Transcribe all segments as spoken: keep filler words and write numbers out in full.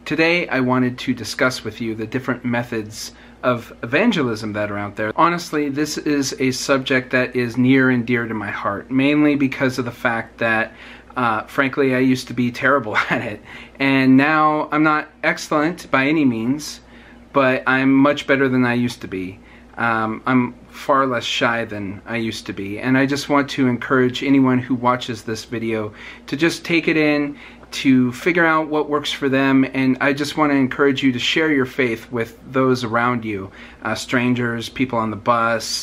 Today I wanted to discuss with you the different methods of evangelism that are out there. Honestly, this is a subject that is near and dear to my heart, mainly because of the fact that uh, frankly I used to be terrible at it, and now I'm not excellent by any means, but I'm much better than I used to be. Um, I'm far less shy than I used to be, and I just want to encourage anyone who watches this video to just take it in, to figure out what works for them, and I just want to encourage you to share your faith with those around you, uh, strangers, people on the bus,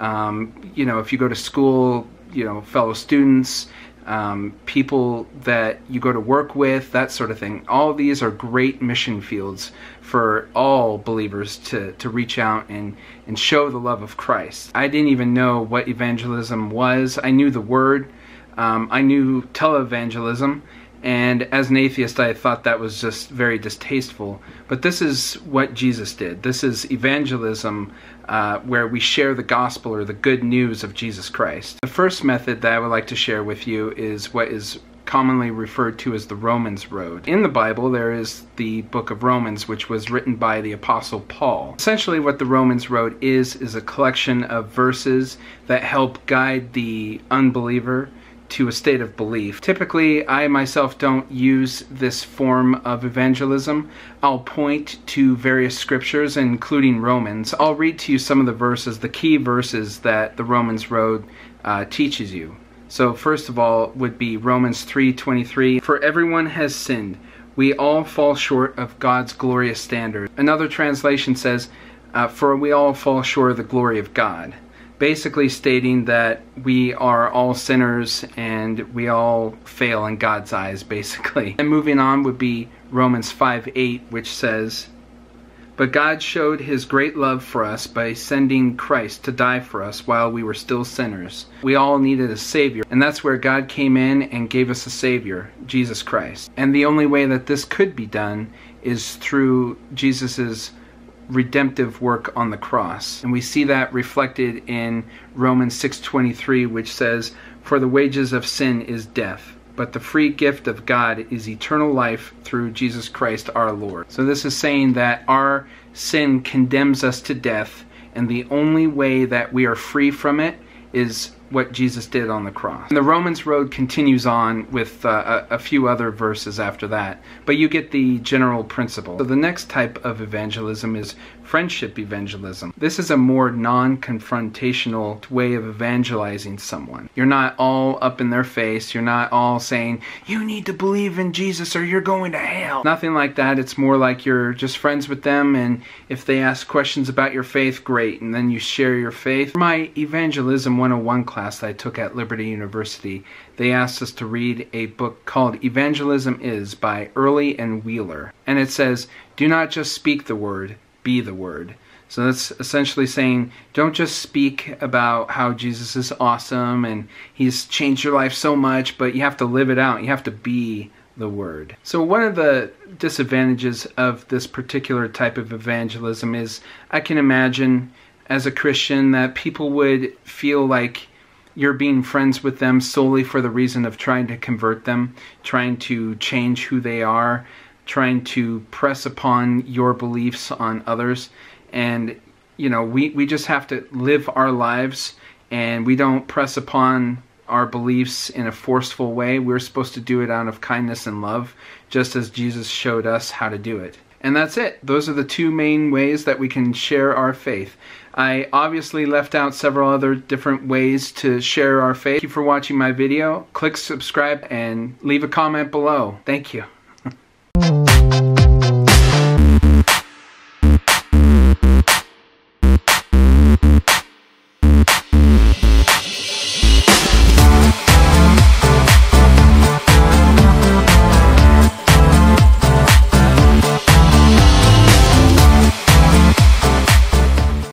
um, you know, if you go to school, you know, fellow students, um, people that you go to work with, that sort of thing. All of these are great mission fields for all believers to, to reach out and, and show the love of Christ. I didn't even know what evangelism was. I knew the word. Um, I knew televangelism. And as an atheist, I thought that was just very distasteful. But this is what Jesus did. This is evangelism, uh, where we share the gospel or the good news of Jesus Christ. The first method that I would like to share with you is what is commonly referred to as the Romans Road. In the Bible, there is the book of Romans, which was written by the Apostle Paul. Essentially, what the Romans Road is, is a collection of verses that help guide the unbeliever to a state of belief. Typically, I myself don't use this form of evangelism. I'll point to various scriptures, including Romans. I'll read to you some of the verses, the key verses that the Romans Road uh, teaches you. So first of all would be Romans three twenty-three. For everyone has sinned. We all fall short of God's glorious standard. Another translation says, uh, for we all fall short of the glory of God. Basically stating that we are all sinners and we all fail in God's eyes, basically. And moving on would be Romans five eight, which says, but God showed his great love for us by sending Christ to die for us while we were still sinners. We all needed a Savior, and that's where God came in and gave us a Savior, Jesus Christ. And the only way that this could be done is through Jesus's redemptive work on the cross. And we see that reflected in Romans six twenty-three, which says, for the wages of sin is death, but the free gift of God is eternal life through Jesus Christ our Lord. So this is saying that our sin condemns us to death, and the only way that we are free from it is what Jesus did on the cross. And the Romans Road continues on with uh, a, a few other verses after that, but you get the general principle. So the next type of evangelism is friendship evangelism. This is a more non-confrontational way of evangelizing someone. You're not all up in their face. You're not all saying, you need to believe in Jesus or you're going to hell. Nothing like that. It's more like you're just friends with them, and if they ask questions about your faith, great, and then you share your faith. For my Evangelism one oh one class that I took at Liberty University, they asked us to read a book called Evangelism Is by Early and Wheeler. And it says, do not just speak the word, be the word. So that's essentially saying, don't just speak about how Jesus is awesome and he's changed your life so much, but you have to live it out. You have to be the word. So one of the disadvantages of this particular type of evangelism is, I can imagine as a Christian that people would feel like you're being friends with them solely for the reason of trying to convert them, trying to change who they are, trying to press upon your beliefs on others. And, you know, we, we just have to live our lives, and we don't press upon our beliefs in a forceful way. We're supposed to do it out of kindness and love, just as Jesus showed us how to do it. And that's it. Those are the two main ways that we can share our faith. I obviously left out several other different ways to share our faith. Thank you for watching my video. Click subscribe and leave a comment below. Thank you.